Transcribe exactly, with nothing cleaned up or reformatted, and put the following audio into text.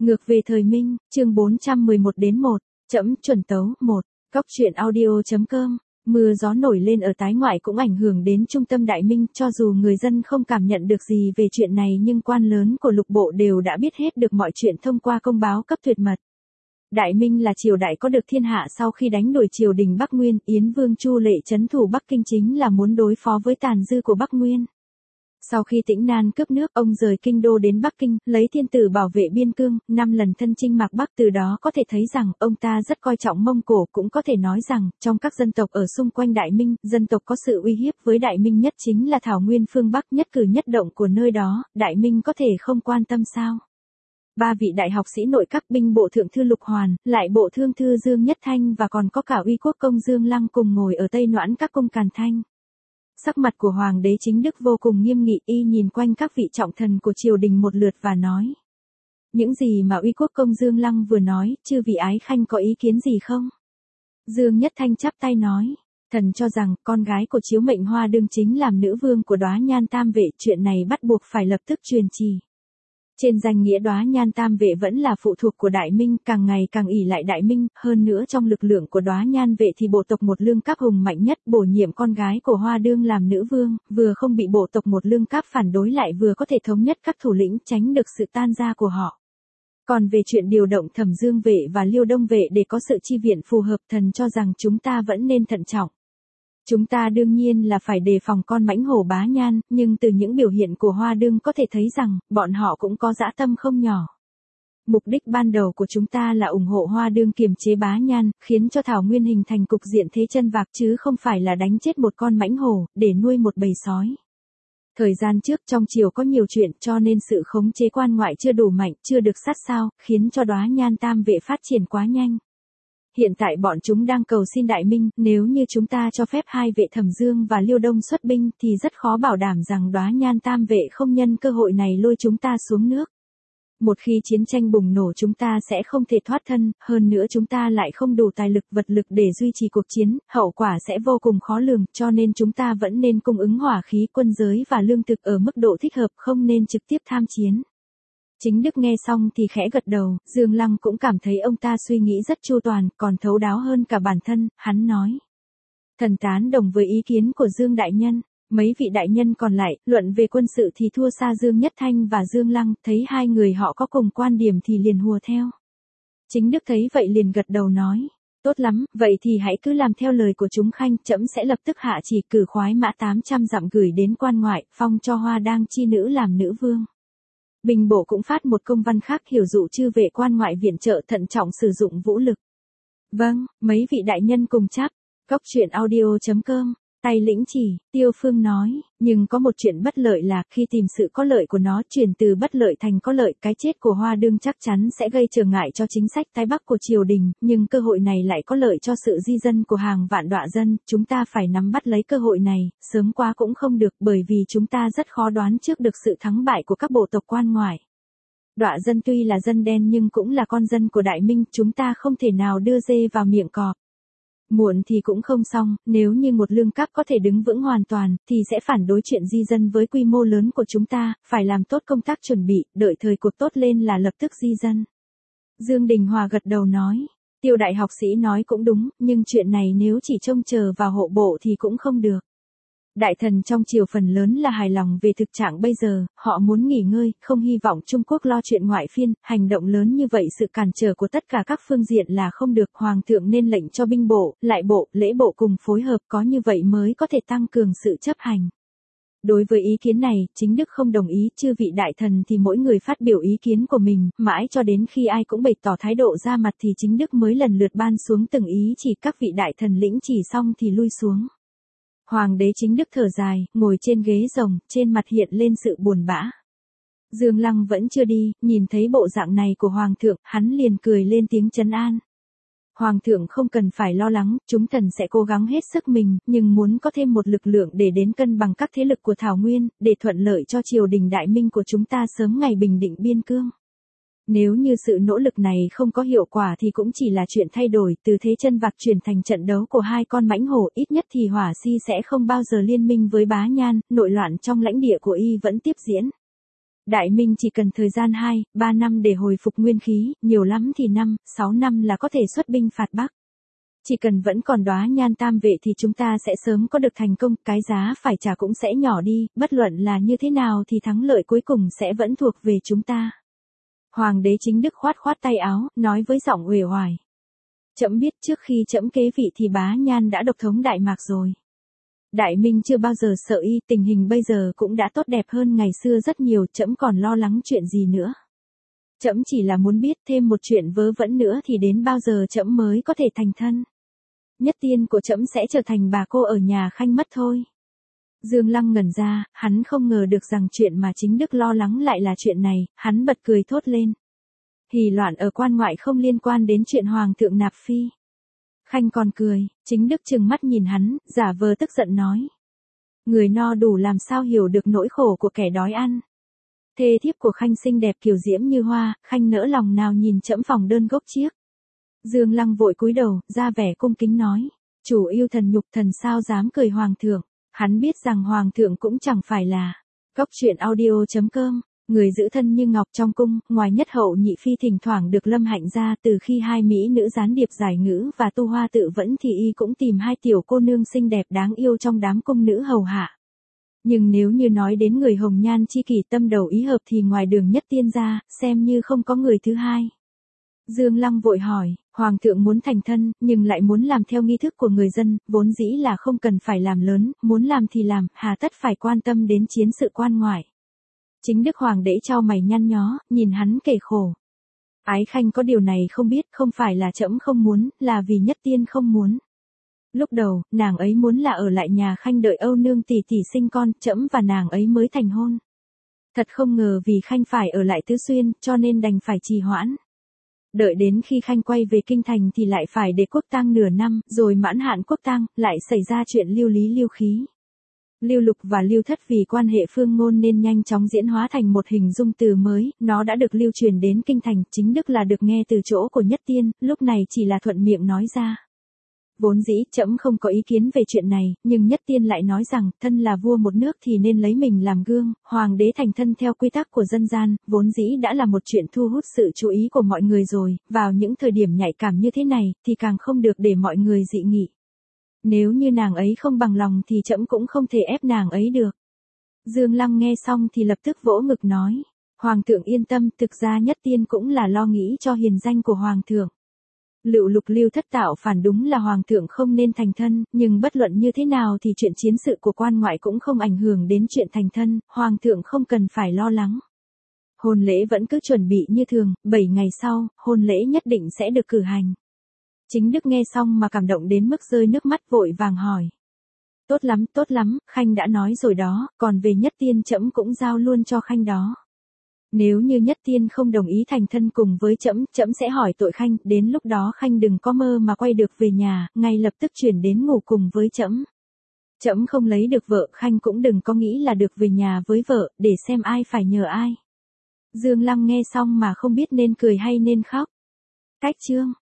Ngược về thời Minh, chương bốn trăm mười một đến một, trẫm chuẩn tấu, một, góc truyện audio.com, mưa gió nổi lên ở tái ngoại cũng ảnh hưởng đến trung tâm Đại Minh, cho dù người dân không cảm nhận được gì về chuyện này nhưng quan lớn của lục bộ đều đã biết hết được mọi chuyện thông qua công báo cấp tuyệt mật. Đại Minh là triều đại có được thiên hạ sau khi đánh đuổi triều đình Bắc Nguyên, Yến Vương Chu Lệ trấn thủ Bắc Kinh chính là muốn đối phó với tàn dư của Bắc Nguyên. Sau khi Tĩnh Nan cướp nước, ông rời kinh đô đến Bắc Kinh, lấy thiên tử bảo vệ biên cương, năm lần thân chinh mạc Bắc, từ đó có thể thấy rằng ông ta rất coi trọng Mông Cổ, cũng có thể nói rằng trong các dân tộc ở xung quanh Đại Minh, dân tộc có sự uy hiếp với Đại Minh nhất chính là Thảo Nguyên phương Bắc, nhất cử nhất động của nơi đó, Đại Minh có thể không quan tâm sao? Ba vị đại học sĩ nội các binh bộ thượng thư Lục Hoàn, lại bộ thương thư Dương Nhất Thanh và còn có cả uy quốc công Dương Lăng cùng ngồi ở Tây Noãn các cung Càn Thanh. Sắc mặt của Hoàng đế Chính Đức vô cùng nghiêm nghị, y nhìn quanh các vị trọng thần của triều đình một lượt và nói. Những gì mà uy quốc công Dương Lăng vừa nói, chư vị ái khanh có ý kiến gì không? Dương Nhất Thanh chắp tay nói. Thần cho rằng, con gái của chiếu mệnh Hoa đương chính làm nữ vương của Đóa Nhan Tam Vệ, chuyện này bắt buộc phải lập tức truyền trì. Trên danh nghĩa Đóa Nhan Tam Vệ vẫn là phụ thuộc của Đại Minh, càng ngày càng ỷ lại Đại Minh, hơn nữa trong lực lượng của Đóa Nhan Vệ thì bộ tộc Một Lương Cáp hùng mạnh nhất, bổ nhiệm con gái của Hoa đương làm nữ vương, vừa không bị bộ tộc Một Lương Cáp phản đối lại vừa có thể thống nhất các thủ lĩnh, tránh được sự tan ra của họ. Còn về chuyện điều động Thẩm Dương Vệ và Liêu Đông Vệ để có sự chi viện phù hợp, thần cho rằng chúng ta vẫn nên thận trọng. Chúng ta đương nhiên là phải đề phòng con mãnh hổ Bá Nhan, nhưng từ những biểu hiện của Hoa đương có thể thấy rằng, bọn họ cũng có dã tâm không nhỏ. Mục đích ban đầu của chúng ta là ủng hộ Hoa đương kiềm chế Bá Nhan, khiến cho Thảo Nguyên hình thành cục diện thế chân vạc chứ không phải là đánh chết một con mãnh hổ, để nuôi một bầy sói. Thời gian trước trong triều có nhiều chuyện cho nên sự khống chế quan ngoại chưa đủ mạnh, chưa được sát sao, khiến cho Đóa Nhan Tam Vệ phát triển quá nhanh. Hiện tại bọn chúng đang cầu xin Đại Minh, nếu như chúng ta cho phép hai vệ Thẩm Dương và Liêu Đông xuất binh thì rất khó bảo đảm rằng Đóa Nhan Tam Vệ không nhân cơ hội này lôi chúng ta xuống nước. Một khi chiến tranh bùng nổ chúng ta sẽ không thể thoát thân, hơn nữa chúng ta lại không đủ tài lực vật lực để duy trì cuộc chiến, hậu quả sẽ vô cùng khó lường, cho nên chúng ta vẫn nên cung ứng hỏa khí, quân giới và lương thực ở mức độ thích hợp, không nên trực tiếp tham chiến. Chính Đức nghe xong thì khẽ gật đầu, Dương Lăng cũng cảm thấy ông ta suy nghĩ rất chu toàn, còn thấu đáo hơn cả bản thân, hắn nói. Thần tán đồng với ý kiến của Dương Đại Nhân, mấy vị đại nhân còn lại, luận về quân sự thì thua xa Dương Nhất Thanh và Dương Lăng, thấy hai người họ có cùng quan điểm thì liền hùa theo. Chính Đức thấy vậy liền gật đầu nói, tốt lắm, vậy thì hãy cứ làm theo lời của chúng khanh, trẫm sẽ lập tức hạ chỉ cử khoái mã tám trăm dặm gửi đến quan ngoại, phong cho Hoa đang chi nữ làm nữ vương. Binh bộ cũng phát một công văn khác hiểu dụ chư vệ quan ngoại viện trợ thận trọng sử dụng vũ lực. Vâng, mấy vị đại nhân cùng chắp. Góc truyện audio.com, tay lĩnh chỉ, Tiêu Phương nói, nhưng có một chuyện bất lợi là khi tìm sự có lợi của nó chuyển từ bất lợi thành có lợi, cái chết của Hoa đương chắc chắn sẽ gây trở ngại cho chính sách Tái Bắc của triều đình, nhưng cơ hội này lại có lợi cho sự di dân của hàng vạn đọa dân, chúng ta phải nắm bắt lấy cơ hội này, sớm quá cũng không được bởi vì chúng ta rất khó đoán trước được sự thắng bại của các bộ tộc quan ngoại. Đọa dân tuy là dân đen nhưng cũng là con dân của Đại Minh, chúng ta không thể nào đưa dê vào miệng cọp. Muộn thì cũng không xong, nếu như một lương cáp có thể đứng vững hoàn toàn, thì sẽ phản đối chuyện di dân với quy mô lớn của chúng ta, phải làm tốt công tác chuẩn bị, đợi thời cuộc tốt lên là lập tức di dân. Dương Đình Hòa gật đầu nói, Tiêu đại học sĩ nói cũng đúng, nhưng chuyện này nếu chỉ trông chờ vào hộ bộ thì cũng không được. Đại thần trong triều phần lớn là hài lòng về thực trạng bây giờ, họ muốn nghỉ ngơi, không hy vọng Trung Quốc lo chuyện ngoại phiên, hành động lớn như vậy sự cản trở của tất cả các phương diện là không được, Hoàng thượng nên lệnh cho binh bộ, lại bộ, lễ bộ cùng phối hợp, có như vậy mới có thể tăng cường sự chấp hành. Đối với ý kiến này, Chính Đức không đồng ý, chư vị đại thần thì mỗi người phát biểu ý kiến của mình, mãi cho đến khi ai cũng bày tỏ thái độ ra mặt thì Chính Đức mới lần lượt ban xuống từng ý chỉ, các vị đại thần lĩnh chỉ xong thì lui xuống. Hoàng đế Chính Đức thở dài, ngồi trên ghế rồng, trên mặt hiện lên sự buồn bã. Dương Lăng vẫn chưa đi, nhìn thấy bộ dạng này của Hoàng thượng, hắn liền cười lên tiếng trấn an. Hoàng thượng không cần phải lo lắng, chúng thần sẽ cố gắng hết sức mình, nhưng muốn có thêm một lực lượng để đến cân bằng các thế lực của Thảo Nguyên, để thuận lợi cho triều đình Đại Minh của chúng ta sớm ngày bình định biên cương. Nếu như sự nỗ lực này không có hiệu quả thì cũng chỉ là chuyện thay đổi, từ thế chân vạc chuyển thành trận đấu của hai con mãnh hổ, ít nhất thì Hỏa Si sẽ không bao giờ liên minh với Bá Nhan, nội loạn trong lãnh địa của y vẫn tiếp diễn. Đại Minh chỉ cần thời gian hai, ba năm để hồi phục nguyên khí, nhiều lắm thì năm, sáu năm là có thể xuất binh phạt Bắc. Chỉ cần vẫn còn đóa nhan tam vệ thì chúng ta sẽ sớm có được thành công, cái giá phải trả cũng sẽ nhỏ đi, bất luận là như thế nào thì thắng lợi cuối cùng sẽ vẫn thuộc về chúng ta. Hoàng đế Chính Đức khoát khoát tay áo, nói với giọng uể oải. Trẫm biết trước khi trẫm kế vị thì bá nhan đã độc thống Đại Mạc rồi. Đại Minh chưa bao giờ sợ y, tình hình bây giờ cũng đã tốt đẹp hơn ngày xưa rất nhiều, trẫm còn lo lắng chuyện gì nữa. Trẫm chỉ là muốn biết thêm một chuyện vớ vẩn nữa thì đến bao giờ trẫm mới có thể thành thân. Nhất tiên của trẫm sẽ trở thành bà cô ở nhà Khanh mất thôi. Dương Lăng ngẩn ra, hắn không ngờ được rằng chuyện mà Chính Đức lo lắng lại là chuyện này, hắn bật cười thốt lên. Hỉ loạn ở quan ngoại không liên quan đến chuyện hoàng thượng nạp phi. Khanh còn cười, Chính Đức trừng mắt nhìn hắn, giả vờ tức giận nói. Người no đủ làm sao hiểu được nỗi khổ của kẻ đói ăn. Thê thiếp của Khanh xinh đẹp kiều diễm như hoa, Khanh nỡ lòng nào nhìn trẫm phòng đơn gốc chiếc. Dương Lăng vội cúi đầu, ra vẻ cung kính nói. Chủ yêu thần nhục, thần sao dám cười hoàng thượng. Hắn biết rằng hoàng thượng cũng chẳng phải là. Cốc truyện audio chấm com. Người giữ thân như ngọc trong cung, ngoài nhất hậu nhị phi thỉnh thoảng được lâm hạnh ra, từ khi hai mỹ nữ gián điệp giải ngữ và tu hoa tự vẫn thì y cũng tìm hai tiểu cô nương xinh đẹp đáng yêu trong đám cung nữ hầu hạ. Nhưng nếu như nói đến người hồng nhan chi kỷ tâm đầu ý hợp thì ngoài Đường Nhất Tiên ra, xem như không có người thứ hai. Dương Lăng vội hỏi, hoàng thượng muốn thành thân, nhưng lại muốn làm theo nghi thức của người dân, vốn dĩ là không cần phải làm lớn, muốn làm thì làm, hà tất phải quan tâm đến chiến sự quan ngoại. Chính Đức hoàng đế chau mày nhăn nhó, nhìn hắn kể khổ. Ái Khanh có điều này không biết, không phải là trẫm không muốn, là vì Nhất Tiên không muốn. Lúc đầu, nàng ấy muốn là ở lại nhà Khanh đợi Âu nương tỷ tỷ sinh con, trẫm và nàng ấy mới thành hôn. Thật không ngờ vì Khanh phải ở lại Tứ Xuyên, cho nên đành phải trì hoãn. Đợi đến khi Khanh quay về kinh thành thì lại phải để quốc tang nửa năm, rồi mãn hạn quốc tang, lại xảy ra chuyện lưu lý lưu khí. Lưu Lục và Lưu Thất vì quan hệ phương ngôn nên nhanh chóng diễn hóa thành một hình dung từ mới, nó đã được lưu truyền đến kinh thành, Chính Đức là được nghe từ chỗ của Nhất Tiên, lúc này chỉ là thuận miệng nói ra. Vốn dĩ trẫm không có ý kiến về chuyện này, nhưng Nhất Tiên lại nói rằng, thân là vua một nước thì nên lấy mình làm gương, hoàng đế thành thân theo quy tắc của dân gian, vốn dĩ đã là một chuyện thu hút sự chú ý của mọi người rồi, vào những thời điểm nhạy cảm như thế này, thì càng không được để mọi người dị nghị. Nếu như nàng ấy không bằng lòng thì trẫm cũng không thể ép nàng ấy được. Dương Lăng nghe xong thì lập tức vỗ ngực nói, hoàng thượng yên tâm, thực ra Nhất Tiên cũng là lo nghĩ cho hiền danh của hoàng thượng. Lựu Lục Lưu Thất tạo phản đúng là hoàng thượng không nên thành thân, nhưng bất luận như thế nào thì chuyện chiến sự của quan ngoại cũng không ảnh hưởng đến chuyện thành thân, hoàng thượng không cần phải lo lắng. Hôn lễ vẫn cứ chuẩn bị như thường, bảy ngày sau, hôn lễ nhất định sẽ được cử hành. Chính Đức nghe xong mà cảm động đến mức rơi nước mắt, vội vàng hỏi. Tốt lắm, tốt lắm, Khanh đã nói rồi đó, còn về Nhất Tiên trẫm cũng giao luôn cho Khanh đó. Nếu như Nhất Tiên không đồng ý thành thân cùng với trẫm, trẫm sẽ hỏi tội Khanh, đến lúc đó Khanh đừng có mơ mà quay được về nhà, ngay lập tức chuyển đến ngủ cùng với trẫm. Trẫm không lấy được vợ, Khanh cũng đừng có nghĩ là được về nhà với vợ, để xem ai phải nhờ ai. Dương Lăng nghe xong mà không biết nên cười hay nên khóc. Cách chương